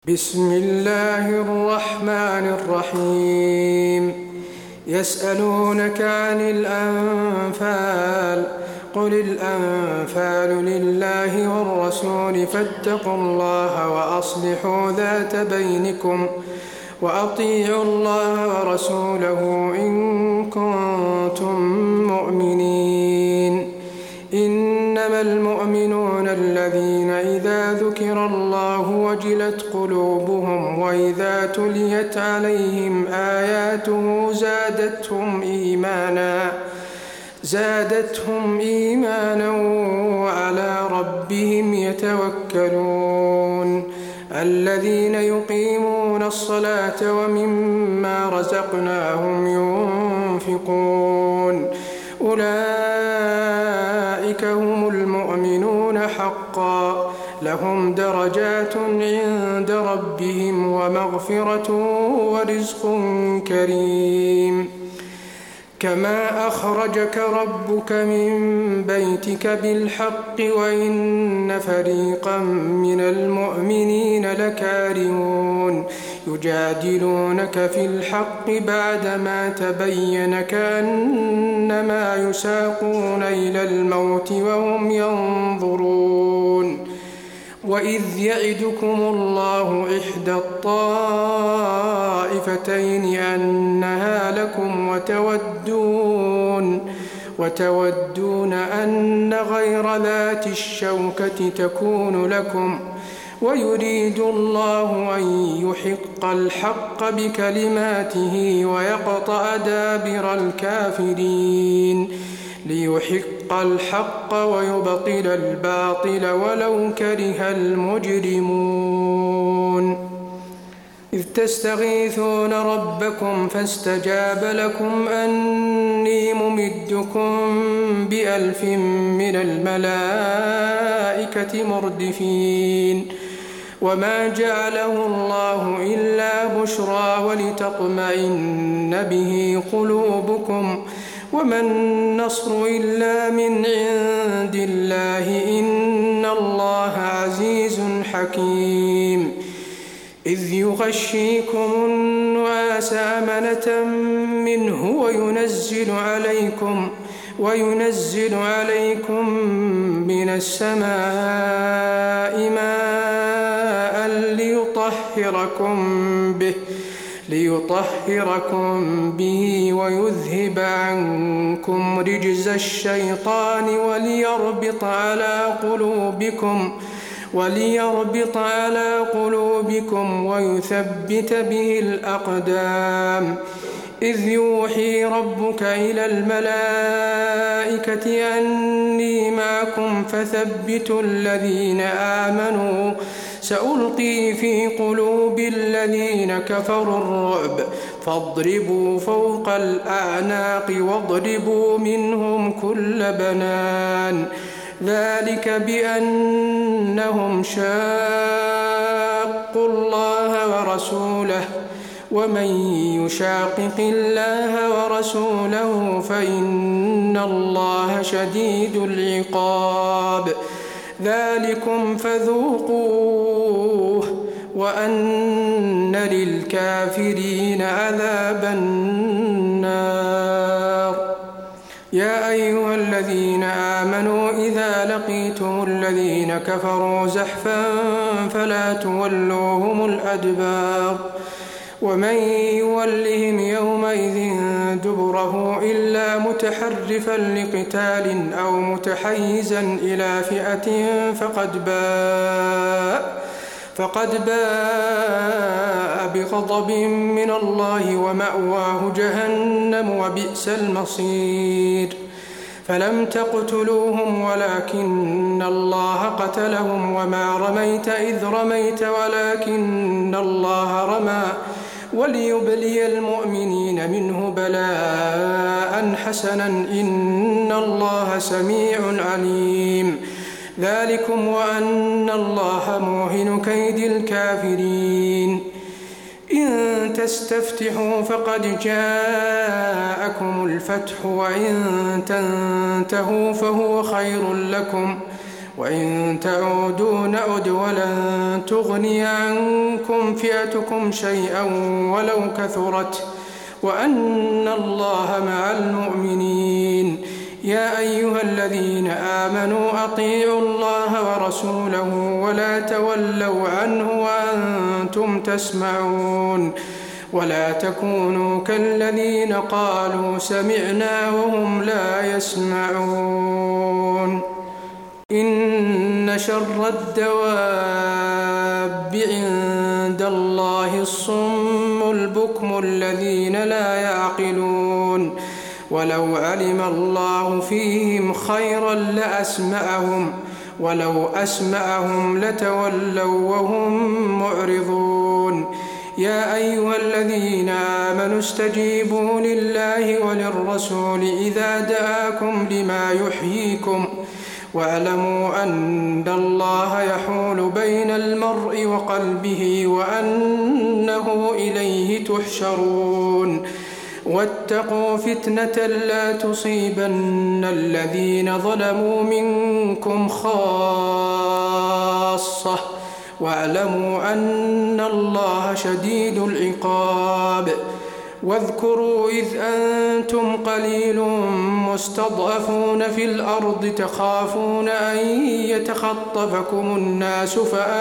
بسم الله الرحمن الرحيم. يسألونك عن الأنفال، قل الأنفال لله والرسول فاتقوا الله وأصلحوا ذات بينكم وأطيعوا الله ورسوله إن كنتم مؤمنين. إنما المؤمنون الذين إذا ذكر الله وجلت قلوبهم وإذا تليت عليهم آياته زادتهم إيمانا وعلى ربهم يتوكلون. الذين يقيمون الصلاة ومما رزقناهم ينفقون أولئك هم المؤمنون حقا، لهم درجات عند ربهم ومغفرة ورزق كريم. كما أخرجك ربك من بيتك بالحق وإن فريقا من المؤمنين لكارهون يجادلونك في الحق بعدما تبين كأنما يساقون إلى الموت وهم ينظرون. وإذ يعدكم الله إحدى الطائفتين أنها لكم وتودون أن غير ذات الشوكة تكون لكم، ويريد الله أن يحق الحق بكلماته ويقطع دابر الكافرين ليحق الحق ويبطل الباطل ولو كره المجرمون. إذ تستغيثون ربكم فاستجاب لكم أني ممدكم ب1000 من الملائكة مردفين. وما جعله الله إلا بشرى ولتطمئن به قلوبكم، وما النصر إلا من عند الله إن الله عزيز حكيم. إذ يغشيكم النعاس أمنة منه وينزل عليكم من السماء ماء ليطهركم به ويذهب عنكم رجز الشيطان وليربط على قلوبكم ويثبت به الأقدام. إذ يوحي ربك إلى الملائكة أني معكم فثبتوا الذين آمنوا سألقي في قلوب الذين كفروا الرعب فاضربوا فوق الأعناق واضربوا منهم كل بنان. ذلك بأنهم شاقوا الله ورسوله، ومن يشاقق الله ورسوله فإن الله شديد العقاب. ذلكم فذوقوه وأن للكافرين عذاب النار. يا أيها الذين آمنوا إذا لقيتم الذين كفروا زحفا فلا تولوهم الأدبار، ومن يولهم يومئذ دبره إلا متحرفا لقتال أو متحيزا إلى فئة فقد باء بغضب من الله ومأواه جهنم وبئس المصير. فلم تقتلوهم ولكن الله قتلهم وما رميت إذ رميت ولكن الله رمى وليبلي المؤمنين منه بلاء حسنا إن الله سميع عليم. ذلكم وأن الله موهن كيد الكافرين. إن تستفتحوا فقد جاءكم الفتح وإن تنتهوا فهو خير لكم وإن تعودوا نعد ولن تغني عنكم فئتكم شيئا ولو كثرت وأن الله مع المؤمنين. يا أيها الذين آمنوا أطيعوا الله ورسوله ولا تولوا عنه وأنتم تسمعون ولا تكونوا كالذين قالوا سمعنا وهم لا يسمعون. إن شر الدواب عند الله الصم البكم الذين لا يعقلون ولو علم الله فيهم خيرا لأسمعهم ولو أسمعهم لتولوا وهم معرضون. يا أيها الذين آمنوا استجيبوا لله وللرسول إذا دعاكم لما يحييكم واعلموا أن الله يحول بين المرء وقلبه وأنه إليه تحشرون. واتقوا فتنة لا تصيبن الذين ظلموا منكم خاصة واعلموا أن الله شديد العقاب. واذكروا إذ أنتم قليل مستضعفون في الأرض تخافون أن يتخطفكم الناس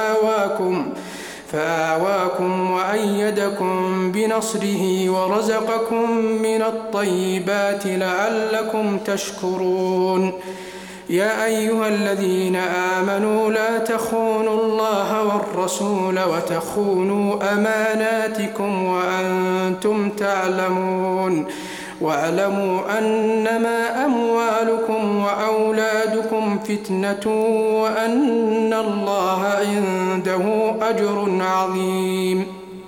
فآواكم وأيدكم بنصره ورزقكم من الطيبات لعلكم تشكرون. يا أيها الذين آمنوا لا تخونوا الله والرسول وتخونوا أماناتكم وأنتم تعلمون واعلموا أنما أموالكم وأولادكم فتنة وأن الله عنده أجر عظيم.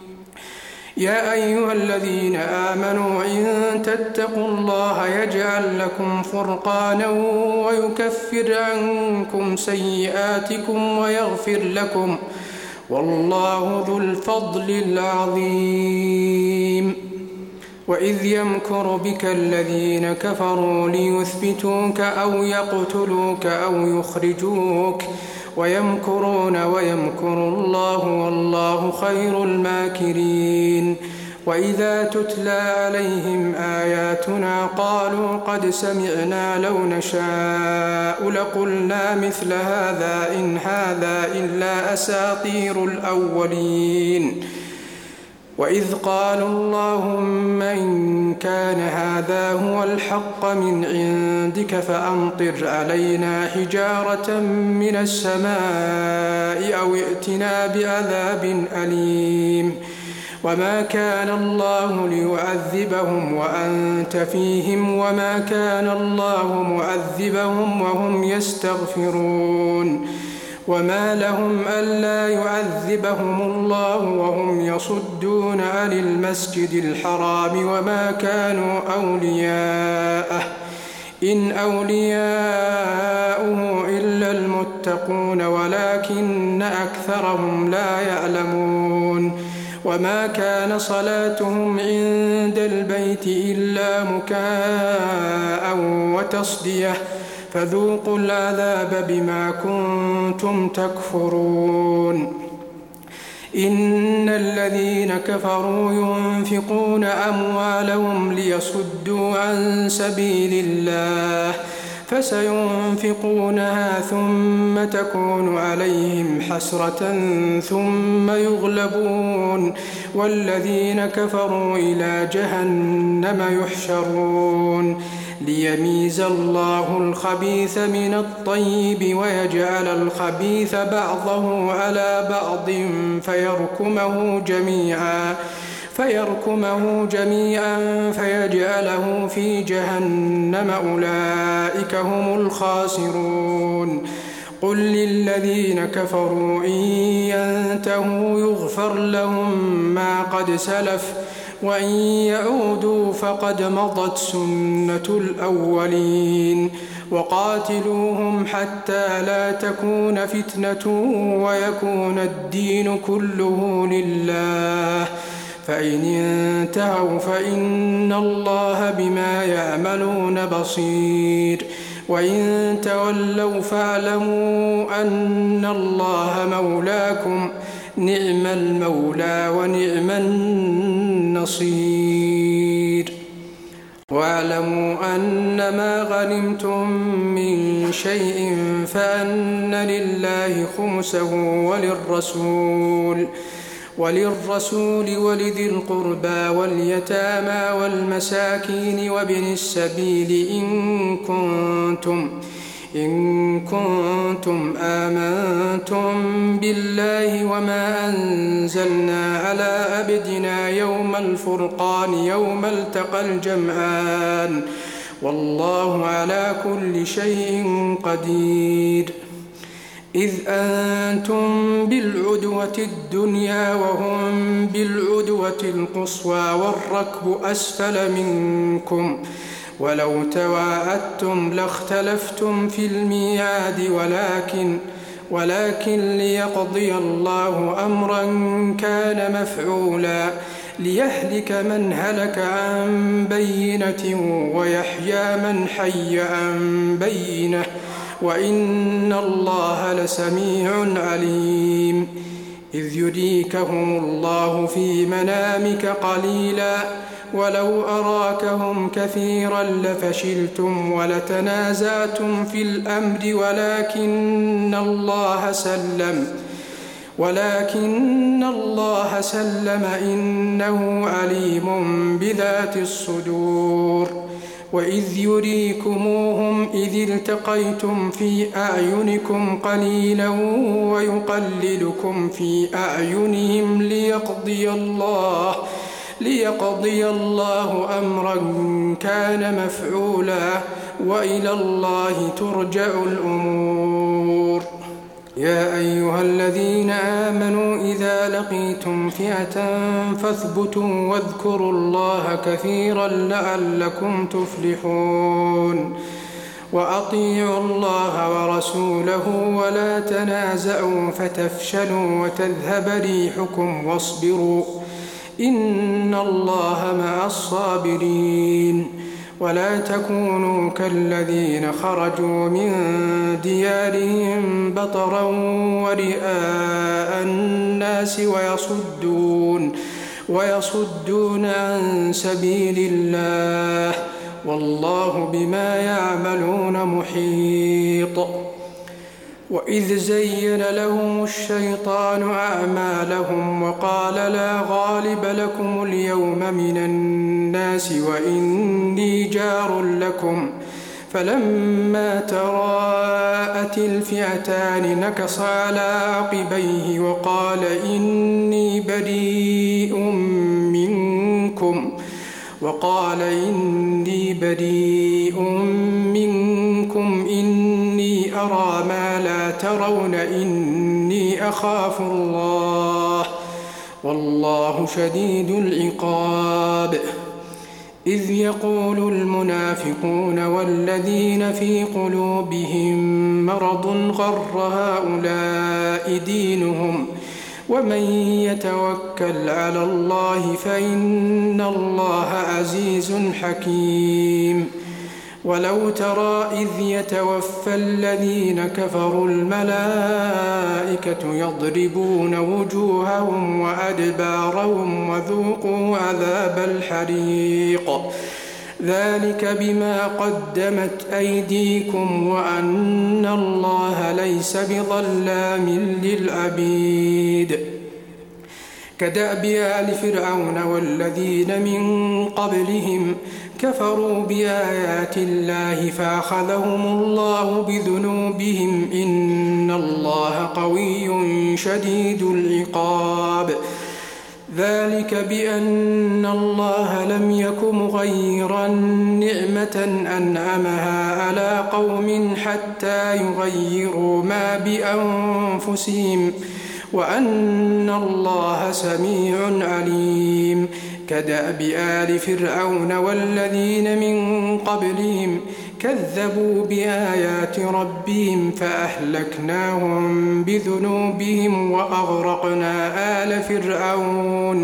يا أيها الذين آمنوا إن تتقوا الله يجعل لكم فرقانا ويكفر عنكم سيئاتكم ويغفر لكم والله ذو الفضل العظيم. وإذ يمكر بك الذين كفروا ليثبتوك أو يقتلوك أو يخرجوك ويمكرون ويمكر الله والله خير الماكرين. وإذا تتلى عليهم آياتنا قالوا قد سمعنا لو نشاء لقلنا مثل هذا إن هذا إلا أساطير الأولين. وإذ قالوا اللهم إن كان هذا هو الحق من عندك فأمطر علينا حجارة من السماء أو ائتنا بعذاب أليم. وما كان الله ليعذبهم وأنت فيهم وما كان الله معذبهم وهم يستغفرون. وما لهم ألا يعذبهم الله وهم يصدون عن المسجد الحرام وما كانوا أولياءه إن أولياؤه إلا المتقون ولكن أكثرهم لا يعلمون. وما كان صلاتهم عند البيت إلا مكاء وتصدية فذوقوا العذاب بما كنتم تكفرون. إن الذين كفروا ينفقون أموالهم ليصدوا عن سبيل الله فسينفقونها ثم تكون عليهم حسرة ثم يغلبون والذين كفروا إلى جهنم يحشرون. ليميز الله الخبيث من الطيب ويجعل الخبيث بعضه على بعض فيركمه جميعا فيجعله في جهنم أولئك هم الخاسرون. قل للذين كفروا إن ينتهوا يغفر لهم ما قد سلف وإن يعودوا فقد مضت سنة الأولين. وقاتلوهم حتى لا تكون فتنة ويكون الدين كله لله فإن انتهوا فإن الله بما يعملون بصير. وإن تولوا فاعلموا أن الله مولاكم نعم المولى ونعم النصير. واعلموا أنما غنمتم من شيء فأن لله خمسه وللرسول ولذي القربى واليتامى والمساكين وابن السبيل إن كنتم آمنتم بالله وما أنزلنا على عبدنا يوم الفرقان يوم التقى الجمعان والله على كل شيء قدير. إذ أنتم بالعدوة الدنيا وهم بالعدوة القصوى والركب أسفل منكم ولو تواعدتم لاختلفتم في الميعاد ولكن ليقضي الله أمرا كان مفعولا ليهلك من هلك عن بينة ويحيى من حي عن بينة وإن الله لسميع عليم. إذ يريكهم الله في منامك قليلا ولو أراكهم كثيرا لفشلتم ولتنازعتم في الأمر ولكن الله سلم إنه عليم بذات الصدور. وإذ يريكموهم إذ التقيتم في أعينكم قليلا ويقللكم في أعينهم ليقضي الله أمرا كان مفعولا وإلى الله ترجع الأمور. يا أيها الذين آمنوا إذا لقيتم فئة فاثبتوا واذكروا الله كثيرا لعلكم تفلحون. وأطيعوا الله ورسوله ولا تنازعوا فتفشلوا وتذهب ريحكم واصبروا إن الله مع الصابرين. ولا تكونوا كالذين خرجوا من ديارهم بطرا ورئاء الناس ويصدون عن سبيل الله والله بما يعملون محيط. وإذ زين لهم الشيطان أعمالهم وقال لا غالب لكم اليوم من الناس وإني جار لكم فلما تراءت الفئتان نكص على عقبيه وقال إني بريء منكم إني أرى ما لا ترون إني أخاف الله والله شديد العقاب. إذ يقول المنافقون والذين في قلوبهم مرض غر هؤلاء دينهم ومن يتوكل على الله فإن الله عزيز حكيم. ولو ترى إذ يتوفى الذين كفروا الملائكة يضربون وجوههم وأدبارهم وذوقوا عذاب الحريق ذلك بما قدمت أيديكم وأن الله ليس بظلام للعبيد. كدأب آل فرعون والذين من قبلهم كفروا بآيات الله فأخذهم الله بذنوبهم إن الله قوي شديد العقاب. ذلك بأن الله لم يك مغيرا نعمة أنعمها على قوم حتى يغيروا ما بأنفسهم وأن الله سميع عليم. كدأب آل فرعون والذين من قبلهم كذبوا بآيات ربهم فأهلكناهم بذنوبهم وأغرقنا آل فرعون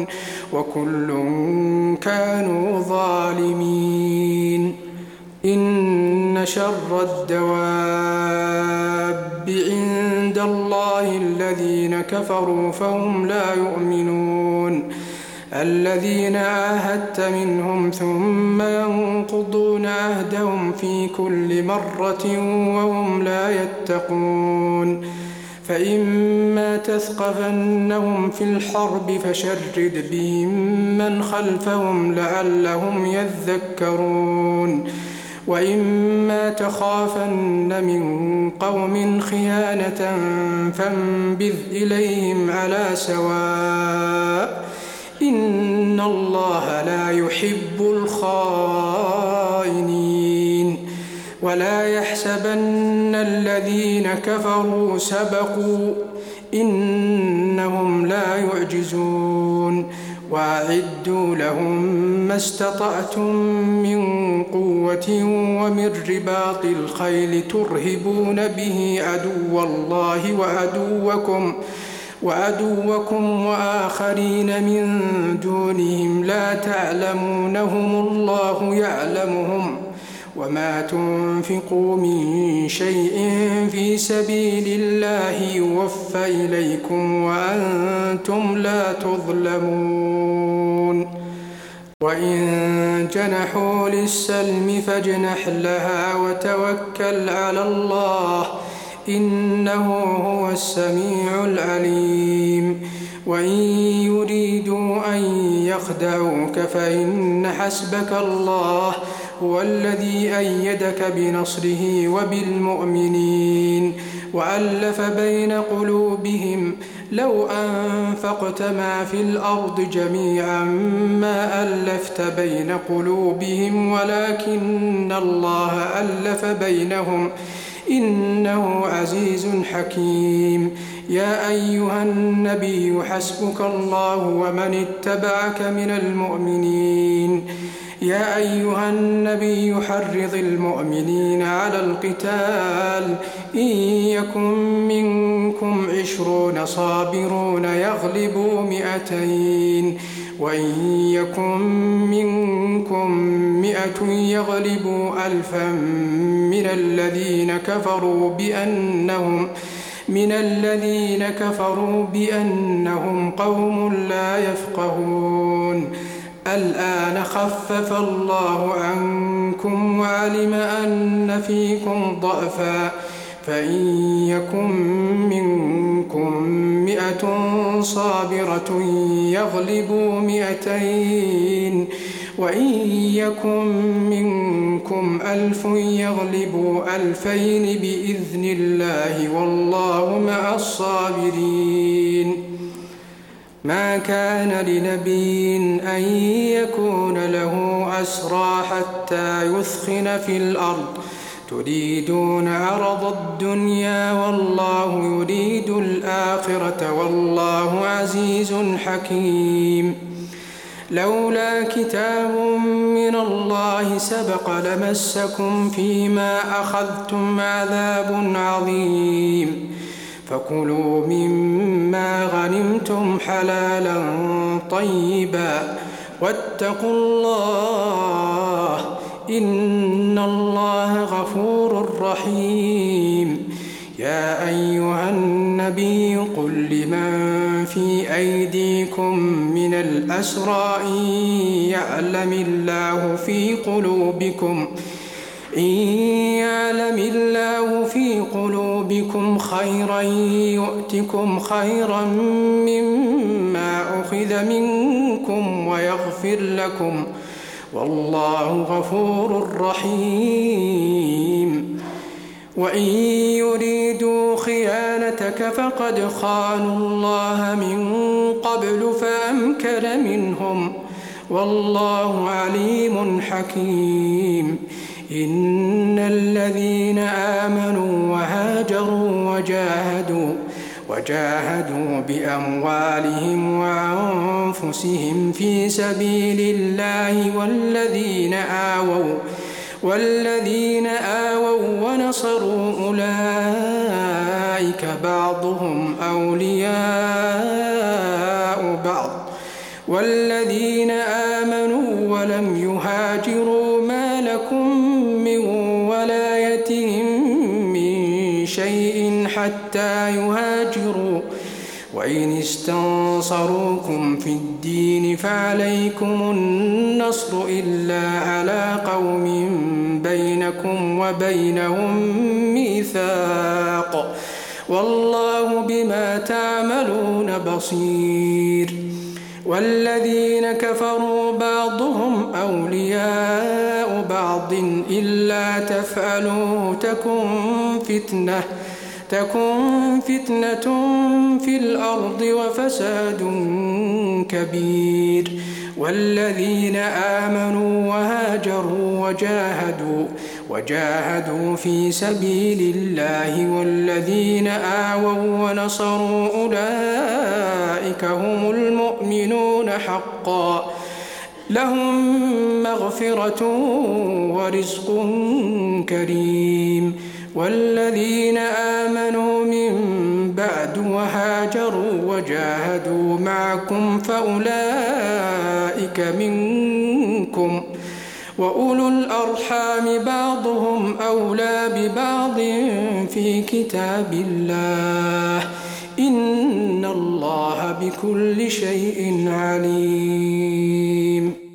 وكل كانوا ظالمين. إن إن شر الدواب عند الله الذين كفروا فهم لا يؤمنون الذين عاهدت منهم ثم ينقضون عهدهم في كل مرة وهم لا يتقون فإما تثقفنهم في الحرب فشرد بهم من خلفهم لعلهم يذكرون وإما تخافن من قوم خيانة فانبذ إليهم على سواء إن الله لا يحب الخائنين ولا يحسبن الذين كفروا سبقوا إنهم لا يعجزون وأعدوا لهم ما استطعتم من قوة ومن رباط الخيل ترهبون به عدو الله وعدوكم وآخرين من دونهم لا تعلمونهم الله يعلمهم وما تنفقوا من شيء في سبيل الله يوفى إليكم وأنتم لا تظلمون وإن جنحوا للسلم فاجنح لها وتوكل على الله إنه هو السميع العليم وإن يريدوا أن يخدعوك فإن حسبك الله هو الذي أيدك بنصره وبالمؤمنين وألف بين قلوبهم لو أنفقت ما في الأرض جميعا ما ألفت بين قلوبهم ولكن الله ألف بينهم إنه عزيز حكيم يا أيها النبي حسبك الله ومن اتبعك من المؤمنين يا أيها النبي حرض المؤمنين على القتال إن يكن منكم 20 صابرون يغلبوا 200 وإن يكن منكم 100 يغلبوا 1000 من الذين كفروا بأنهم قوم لا يفقهون الآن خفف الله عنكم وعلم أن فيكم ضعفا فإن يكن منكم 100 صابرة يغلبوا 200 وإن يكن منكم 1000 يغلبوا 2000 بإذن الله والله مع الصابرين ما كان لنبي أن يكون له أسرى حتى يثخن في الأرض تريدون عرض الدنيا والله يريد الآخرة والله عزيز حكيم لولا كتاب من الله سبق لمسكم فيما أخذتم عذاب عظيم فكلوا مما غنمتم حلالا طيبا واتقوا الله إن الله غفور رحيم يا أيها النبي قل لمن في أيديكم من الأسرى إن يعلم الله في قلوبكم خيرا يؤتكم خيرا مما أخذ منكم ويغفر لكم والله غفور رحيم وإن يريدوا خيانتك فقد خانوا الله من قبل فأمكن منهم والله عليم حكيم إن الذين آمنوا وهاجروا وجاهدوا بأموالهم وأنفسهم في سبيل الله والذين آووا ونصروا أولئك بعضهم أولياء بعض والذين آمنوا ولم يهاجروا ما لكم من ولايتهم حتى يهاجروا وإن استنصروكم في الدين فعليكم النصر إلا على قوم بينكم وبينهم ميثاق والله بما تعملون بصير والذين كفروا بعضهم أولياء بعض إلا تفعلوا تكن فتنة في الأرض وفساد كبير والذين آمنوا وهاجروا وجاهدوا في سبيل الله والذين آووا ونصروا أولئك هم المؤمنون حقا لهم مغفرة ورزق كريم والذين آمنوا من بعد وهاجروا وجاهدوا معكم فأولئك منكم وأولو الأرحام بعضهم أولى ببعض في كتاب الله إن الله بكل شيء عليم.